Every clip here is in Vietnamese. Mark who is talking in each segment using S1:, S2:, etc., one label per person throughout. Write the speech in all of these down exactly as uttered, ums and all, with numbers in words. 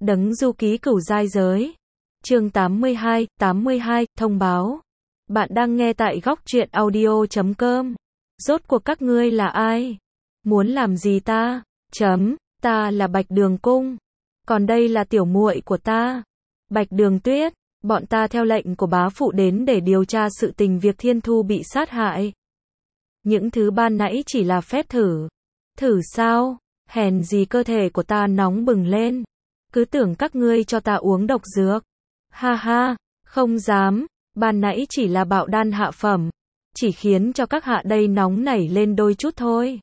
S1: Đấng du ký cửu giai giới. Chương tám mươi hai, tám mươi hai, thông báo. Bạn đang nghe tại góc truyện audio chấm com. Rốt cuộc các ngươi là ai? Muốn làm gì ta? Chấm, ta là Bạch Đường Cung. Còn đây là tiểu muội của ta, Bạch Đường Tuyết. Bọn ta theo lệnh của bá phụ đến để điều tra sự tình việc Thiên Thu bị sát hại. Những thứ ban nãy chỉ là phép thử. Thử sao? Hèn gì cơ thể của ta nóng bừng lên. Cứ tưởng các ngươi cho ta uống độc dược. Ha ha, không dám, ban nãy chỉ là bạo đan hạ phẩm. Chỉ khiến cho các hạ đây nóng nảy lên đôi chút thôi.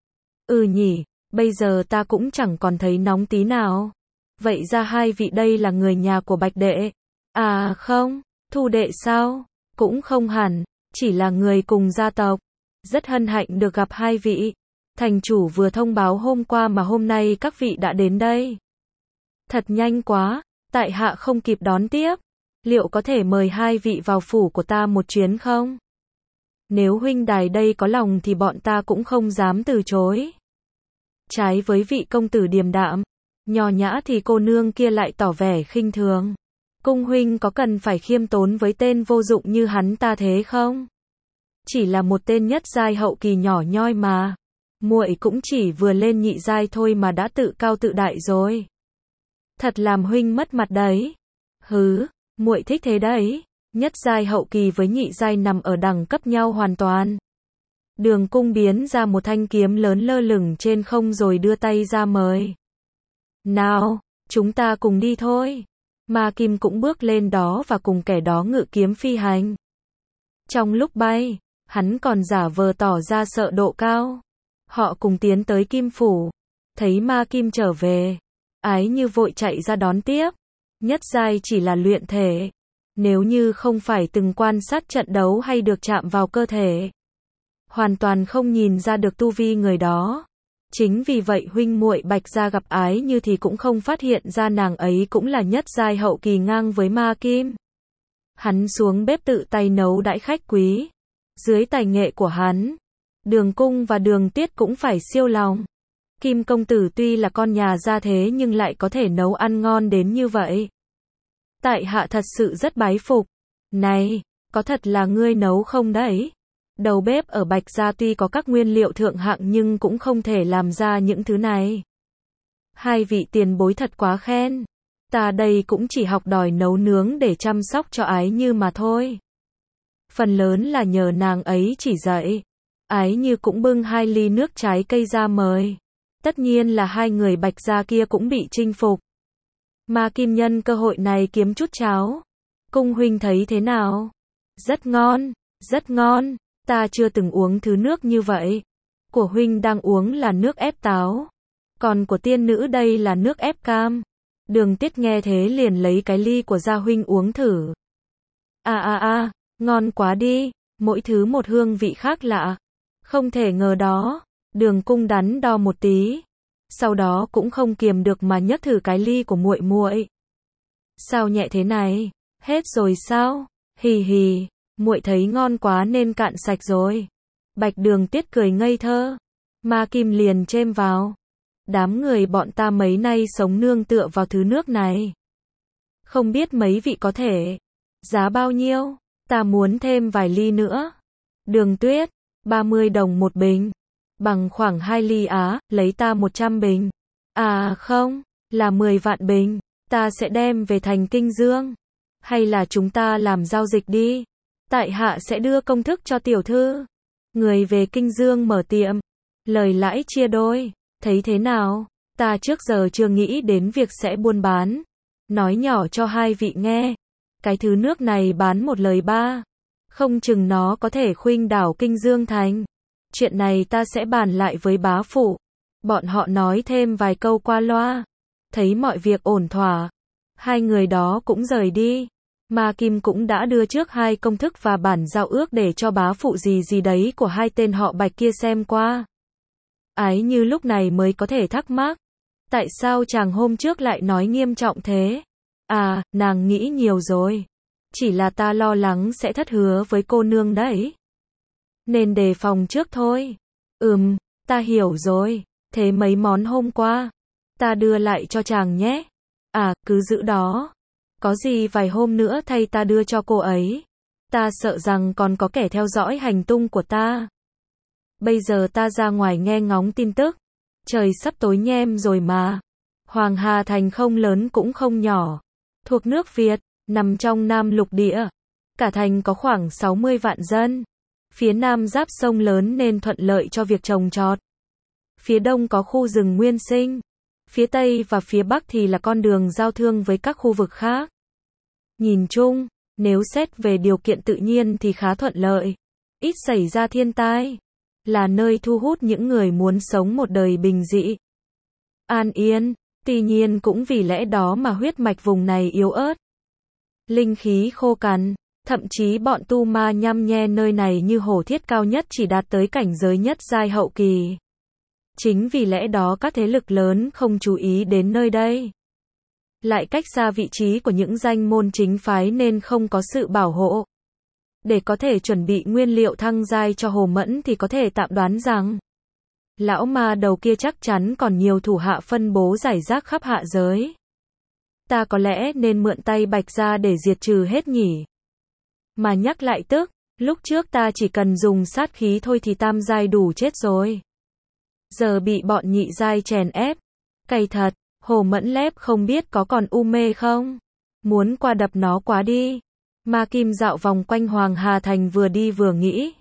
S1: Ừ nhỉ, bây giờ ta cũng chẳng còn thấy nóng tí nào. Vậy ra hai vị đây là người nhà của Bạch Đệ. À không, Thu Đệ sao? Cũng không hẳn, chỉ là người cùng gia tộc. Rất hân hạnh được gặp hai vị. Thành chủ vừa thông báo hôm qua mà hôm nay các vị đã đến đây. Thật nhanh quá, tại hạ không kịp đón tiếp. Liệu có thể mời hai vị vào phủ của ta một chuyến không? Nếu huynh đài đây có lòng thì bọn ta cũng không dám từ chối. Trái với vị công tử điềm đạm, nho nhã thì cô nương kia lại tỏ vẻ khinh thường. Cung huynh có cần phải khiêm tốn với tên vô dụng như hắn ta thế không? Chỉ là một tên nhất giai hậu kỳ nhỏ nhoi mà. Muội cũng chỉ vừa lên nhị giai thôi mà đã tự cao tự đại rồi. Thật làm huynh mất mặt đấy. Hứ, muội thích thế đấy. Nhất giai hậu kỳ với nhị giai nằm ở đẳng cấp nhau hoàn toàn. Đường Cung biến ra một thanh kiếm lớn lơ lửng trên không rồi đưa tay ra mời. Nào, chúng ta cùng đi thôi. Ma Kim cũng bước lên đó và cùng kẻ đó ngự kiếm phi hành. Trong lúc bay, hắn còn giả vờ tỏ ra sợ độ cao. Họ cùng tiến tới Kim Phủ. Thấy Ma Kim trở về, Ái Như vội chạy ra đón tiếp. Nhất giai chỉ là luyện thể. Nếu như không phải từng quan sát trận đấu hay được chạm vào cơ thể, hoàn toàn không nhìn ra được tu vi người đó. Chính vì vậy huynh muội Bạch gia gặp Ái Như thì cũng không phát hiện ra nàng ấy cũng là nhất giai hậu kỳ ngang với Ma Kim. Hắn xuống bếp tự tay nấu đãi khách quý. Dưới tài nghệ của hắn, Đường Cung và Đường Tiết cũng phải siêu lòng. Kim công tử tuy là con nhà gia thế nhưng lại có thể nấu ăn ngon đến như vậy. Tại hạ thật sự rất bái phục. Này, có thật là ngươi nấu không đấy? Đầu bếp ở Bạch gia tuy có các nguyên liệu thượng hạng nhưng cũng không thể làm ra những thứ này. Hai vị tiền bối thật quá khen. Ta đây cũng chỉ học đòi nấu nướng để chăm sóc cho Ái Như mà thôi. Phần lớn là nhờ nàng ấy chỉ dạy. Ái Như cũng bưng hai ly nước trái cây ra mời. Tất nhiên là hai người Bạch gia kia cũng bị chinh phục. Ma Kim nhân cơ hội này kiếm chút cháo. Cung huynh thấy thế nào? Rất ngon, rất ngon. Ta chưa từng uống thứ nước như vậy. Của huynh đang uống là nước ép táo. Còn của tiên nữ đây là nước ép cam. Đường Tiết nghe thế liền lấy cái ly của gia huynh uống thử. À à à, ngon quá đi. Mỗi thứ một hương vị khác lạ. Không thể ngờ đó. Đường Cung đắn đo một tí. Sau đó cũng không kiềm được mà nhấp thử cái ly của muội muội. Sao nhẹ thế này? Hết rồi sao? Hì hì, muội thấy ngon quá nên cạn sạch rồi. Bạch Đường Tiết cười ngây thơ. Ma Kim liền chêm vào. Đám người bọn ta mấy nay sống nương tựa vào thứ nước này. Không biết mấy vị có thể. Giá bao nhiêu? Ta muốn thêm vài ly nữa. Đường Tuyết, ba mươi đồng một bình. Bằng khoảng hai ly á, lấy ta một trăm bình. À không, là mười vạn bình. Ta sẽ đem về thành Kinh Dương. Hay là chúng ta làm giao dịch đi. Tại hạ sẽ đưa công thức cho tiểu thư. Người về Kinh Dương mở tiệm. Lời lãi chia đôi. Thấy thế nào? Ta trước giờ chưa nghĩ đến việc sẽ buôn bán. Nói nhỏ cho hai vị nghe. Cái thứ nước này bán một lời ba. Không chừng nó có thể khuynh đảo Kinh Dương thành. Chuyện này ta sẽ bàn lại với bá phụ. Bọn họ nói thêm vài câu qua loa. Thấy mọi việc ổn thỏa. Hai người đó cũng rời đi. Ma Kim cũng đã đưa trước hai công thức và bản giao ước để cho bá phụ gì gì đấy của hai tên họ Bạch kia xem qua. Ái Như lúc này mới có thể thắc mắc. Tại sao chàng hôm trước lại nói nghiêm trọng thế? À, nàng nghĩ nhiều rồi. Chỉ là ta lo lắng sẽ thất hứa với cô nương đấy. Nên đề phòng trước thôi. Ừm, ta hiểu rồi. Thế mấy món hôm qua, ta đưa lại cho chàng nhé. À, cứ giữ đó. Có gì vài hôm nữa thay ta đưa cho cô ấy. Ta sợ rằng còn có kẻ theo dõi hành tung của ta. Bây giờ ta ra ngoài nghe ngóng tin tức. Trời sắp tối nhem rồi mà. Hoàng Hà Thành không lớn cũng không nhỏ. Thuộc nước Việt, nằm trong Nam Lục Địa. Cả thành có khoảng sáu mươi vạn dân. Phía Nam giáp sông lớn nên thuận lợi cho việc trồng trọt. Phía Đông có khu rừng nguyên sinh. Phía Tây và phía Bắc thì là con đường giao thương với các khu vực khác. Nhìn chung, nếu xét về điều kiện tự nhiên thì khá thuận lợi. Ít xảy ra thiên tai. Là nơi thu hút những người muốn sống một đời bình dị, an yên. Tuy nhiên cũng vì lẽ đó mà huyết mạch vùng này yếu ớt. Linh khí khô cằn. Thậm chí bọn tu ma nhăm nhe nơi này như hổ thiết cao nhất chỉ đạt tới cảnh giới nhất giai hậu kỳ. Chính vì lẽ đó các thế lực lớn không chú ý đến nơi đây. Lại cách xa vị trí của những danh môn chính phái nên không có sự bảo hộ. Để có thể chuẩn bị nguyên liệu thăng giai cho Hồ Mẫn thì có thể tạm đoán rằng lão ma đầu kia chắc chắn còn nhiều thủ hạ phân bố rải rác khắp hạ giới. Ta có lẽ nên mượn tay Bạch ra để diệt trừ hết nhỉ. Mà nhắc lại tức, lúc trước ta chỉ cần dùng sát khí thôi thì tam giai đủ chết rồi. Giờ bị bọn nhị giai chèn ép. Cay thật, Hồ Mẫn lép không biết có còn u mê không? Muốn qua đập nó quá đi. Ma Kim dạo vòng quanh Hoàng Hà Thành vừa đi vừa nghĩ.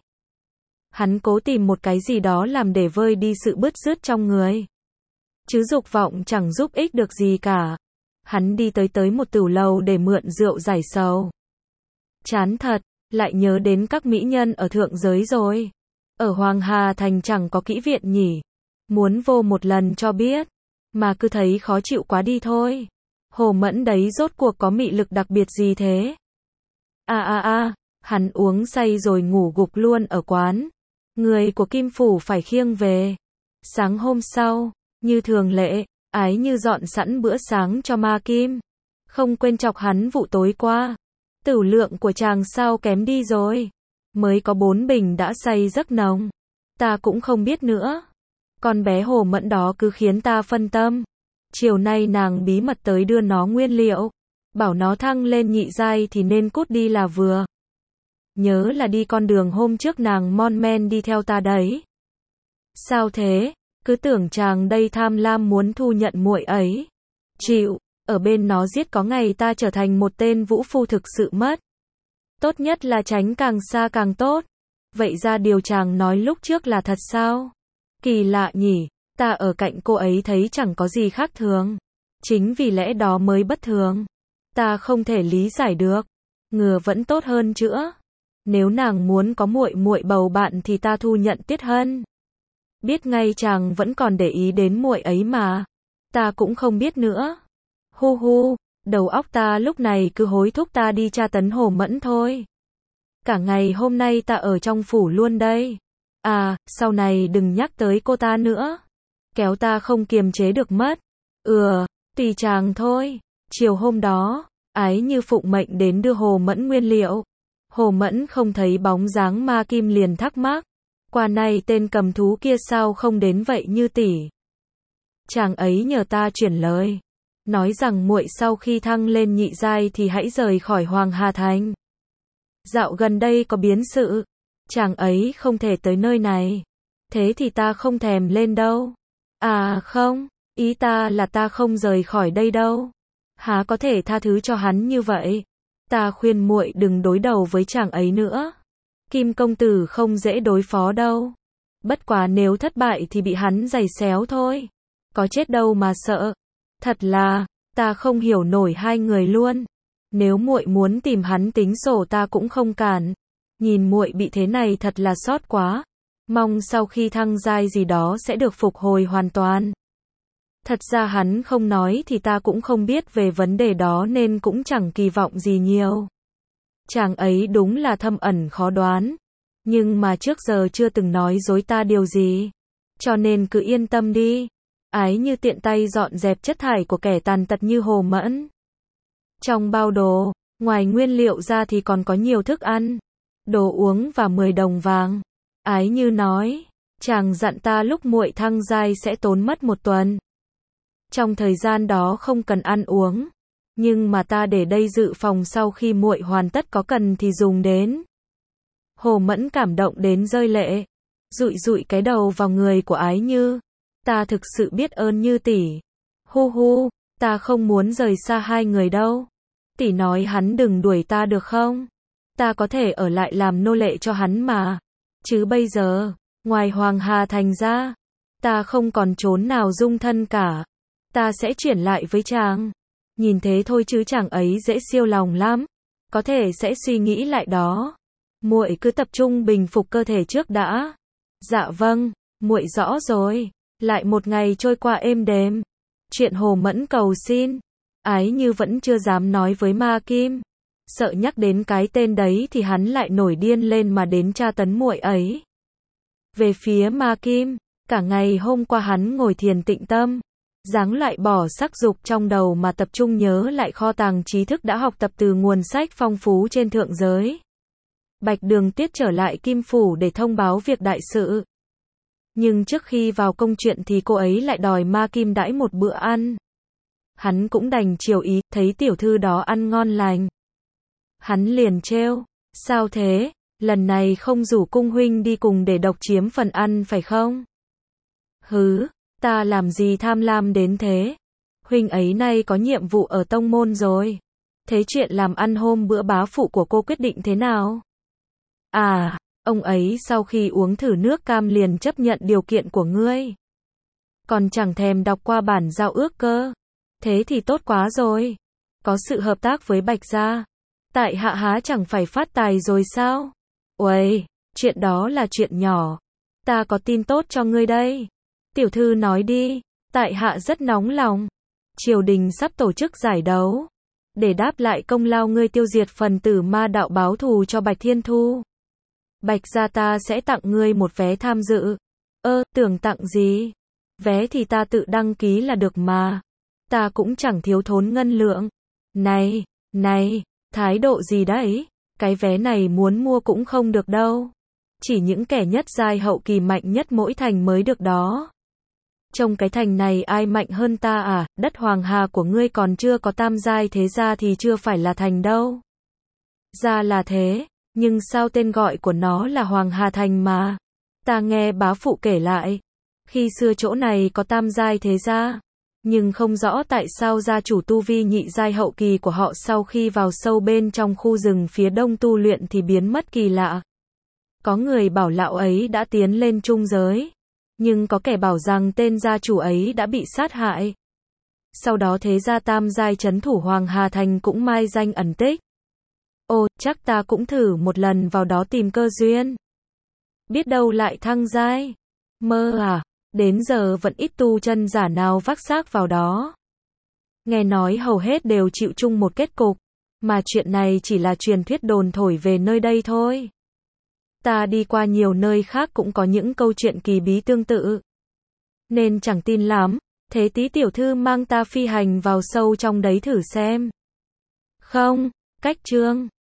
S1: Hắn cố tìm một cái gì đó làm để vơi đi sự bứt rứt trong người. Chứ dục vọng chẳng giúp ích được gì cả. Hắn đi tới tới một tửu lầu để mượn rượu giải sầu. Chán thật, lại nhớ đến các mỹ nhân ở thượng giới rồi. Ở Hoàng Hà Thành chẳng có kỹ viện nhỉ. Muốn vô một lần cho biết. Mà cứ thấy khó chịu quá đi thôi. Hồ Mẫn đấy rốt cuộc có mị lực đặc biệt gì thế? À à à, hắn uống say rồi ngủ gục luôn ở quán. Người của Kim Phủ phải khiêng về. Sáng hôm sau, như thường lệ, Ái Như dọn sẵn bữa sáng cho Ma Kim. Không quên chọc hắn vụ tối qua. Tửu lượng của chàng sao kém đi rồi. Mới có bốn bình đã say giấc nồng. Ta cũng không biết nữa. Con bé Hồ Mẫn đó cứ khiến ta phân tâm. Chiều nay nàng bí mật tới đưa nó nguyên liệu. Bảo nó thăng lên nhị giai thì nên cút đi là vừa. Nhớ là đi con đường hôm trước nàng mon men đi theo ta đấy. Sao thế? Cứ tưởng chàng đây tham lam muốn thu nhận muội ấy. Chịu, ở bên nó giết có ngày ta trở thành một tên vũ phu thực sự mất. Tốt nhất là tránh càng xa càng tốt. Vậy ra điều chàng nói lúc trước là thật sao? Kỳ lạ nhỉ, ta ở cạnh cô ấy thấy chẳng có gì khác thường. Chính vì lẽ đó mới bất thường. Ta không thể lý giải được. Ngừa vẫn tốt hơn chữa. Nếu nàng muốn có muội muội bầu bạn thì ta thu nhận Tiết Hân. Biết ngay chàng vẫn còn để ý đến muội ấy mà. Ta cũng không biết nữa. Hu hu, đầu óc ta lúc này cứ hối thúc ta đi tra tấn Hồ Mẫn thôi. Cả ngày hôm nay ta ở trong phủ luôn đây. À, sau này đừng nhắc tới cô ta nữa. Kéo ta không kiềm chế được mất. Ừ, tùy chàng thôi. Chiều hôm đó, Ái Như phụng mệnh đến đưa Hồ Mẫn nguyên liệu. Hồ Mẫn không thấy bóng dáng Ma Kim liền thắc mắc. Qua này tên cầm thú kia sao không đến vậy Như tỷ? Chàng ấy nhờ ta chuyển lời. Nói rằng muội sau khi thăng lên nhị giai thì hãy rời khỏi Hoàng Hà Thành. Dạo gần đây có biến sự. Chàng ấy không thể tới nơi này. Thế thì ta không thèm lên đâu. À không, ý ta là ta không rời khỏi đây đâu. Há có thể tha thứ cho hắn như vậy. Ta khuyên muội đừng đối đầu với chàng ấy nữa. Kim công tử không dễ đối phó đâu. Bất quá nếu thất bại thì bị hắn giày xéo thôi. Có chết đâu mà sợ. Thật là, ta không hiểu nổi hai người luôn. Nếu muội muốn tìm hắn tính sổ ta cũng không cản. Nhìn muội bị thế này thật là xót quá. Mong sau khi thăng giai gì đó sẽ được phục hồi hoàn toàn. Thật ra hắn không nói thì ta cũng không biết về vấn đề đó nên cũng chẳng kỳ vọng gì nhiều. Chàng ấy đúng là thâm ẩn khó đoán. Nhưng mà trước giờ chưa từng nói dối ta điều gì. Cho nên cứ yên tâm đi. Ái Như tiện tay dọn dẹp chất thải của kẻ tàn tật như Hồ Mẫn. Trong bao đồ, ngoài nguyên liệu ra thì còn có nhiều thức ăn, đồ uống và mười đồng vàng. Ái Như nói, chàng dặn ta lúc muội thăng giai sẽ tốn mất một tuần. Trong thời gian đó không cần ăn uống, nhưng mà ta để đây dự phòng sau khi muội hoàn tất có cần thì dùng đến. Hồ Mẫn cảm động đến rơi lệ, dụi dụi cái đầu vào người của Ái Như. Ta thực sự biết ơn Như tỷ. Hu hu, ta không muốn rời xa hai người đâu. Tỷ nói hắn đừng đuổi ta được không? Ta có thể ở lại làm nô lệ cho hắn mà. Chứ bây giờ, ngoài Hoàng Hà Thành ra, ta không còn trốn nào dung thân cả. Ta sẽ chuyển lại với chàng. Nhìn thế thôi chứ chàng ấy dễ siêu lòng lắm. Có thể sẽ suy nghĩ lại đó. Muội cứ tập trung bình phục cơ thể trước đã. Dạ vâng, muội rõ rồi. Lại một ngày trôi qua êm đềm. Chuyện Hồ Mẫn cầu xin. Ái Như vẫn chưa dám nói với Ma Kim. Sợ nhắc đến cái tên đấy thì hắn lại nổi điên lên mà đến tra tấn muội ấy. Về phía Ma Kim, cả ngày hôm qua hắn ngồi thiền tịnh tâm, dáng lại bỏ sắc dục trong đầu mà tập trung nhớ lại kho tàng trí thức đã học tập từ nguồn sách phong phú trên thượng giới. Bạch Đường Tuyết trở lại Kim Phủ để thông báo việc đại sự. Nhưng trước khi vào công chuyện thì cô ấy lại đòi Ma Kim đãi một bữa ăn. Hắn cũng đành chiều ý, thấy tiểu thư đó ăn ngon lành. Hắn liền trêu, sao thế, lần này không rủ cung huynh đi cùng để độc chiếm phần ăn phải không? Hứ, ta làm gì tham lam đến thế? Huynh ấy nay có nhiệm vụ ở tông môn rồi. Thế chuyện làm ăn hôm bữa bá phụ của cô quyết định thế nào? À, ông ấy sau khi uống thử nước cam liền chấp nhận điều kiện của ngươi. Còn chẳng thèm đọc qua bản giao ước cơ. Thế thì tốt quá rồi. Có sự hợp tác với Bạch gia, tại hạ há chẳng phải phát tài rồi sao? Uầy, chuyện đó là chuyện nhỏ. Ta có tin tốt cho ngươi đây. Tiểu thư nói đi, tại hạ rất nóng lòng. Triều đình sắp tổ chức giải đấu. Để đáp lại công lao ngươi tiêu diệt phần tử ma đạo báo thù cho Bạch Thiên Thu. Bạch gia ta sẽ tặng ngươi một vé tham dự. Ơ, tưởng tặng gì? Vé thì ta tự đăng ký là được mà. Ta cũng chẳng thiếu thốn ngân lượng. Này, này, thái độ gì đấy? Cái vé này muốn mua cũng không được đâu. Chỉ những kẻ nhất giai hậu kỳ mạnh nhất mỗi thành mới được đó. Trong cái thành này ai mạnh hơn ta à? Đất Hoàng Hà của ngươi còn chưa có tam giai thế ra thì chưa phải là thành đâu. Ra là thế, nhưng sao tên gọi của nó là Hoàng Hà Thành mà? Ta nghe bá phụ kể lại, khi xưa chỗ này có tam giai thế gia, nhưng không rõ tại sao gia chủ tu vi nhị giai hậu kỳ của họ sau khi vào sâu bên trong khu rừng phía đông tu luyện thì biến mất kỳ lạ. Có người bảo lão ấy đã tiến lên trung giới, nhưng có kẻ bảo rằng tên gia chủ ấy đã bị sát hại. Sau đó thế gia tam giai trấn thủ Hoàng Hà Thành cũng mai danh ẩn tích. Ồ, chắc ta cũng thử một lần vào đó tìm cơ duyên. Biết đâu lại thăng giai. Mơ à, đến giờ vẫn ít tu chân giả nào vác xác vào đó. Nghe nói hầu hết đều chịu chung một kết cục, mà chuyện này chỉ là truyền thuyết đồn thổi về nơi đây thôi. Ta đi qua nhiều nơi khác cũng có những câu chuyện kỳ bí tương tự, nên chẳng tin lắm. Thế tí tiểu thư mang ta phi hành vào sâu trong đấy thử xem. Không, cách chương.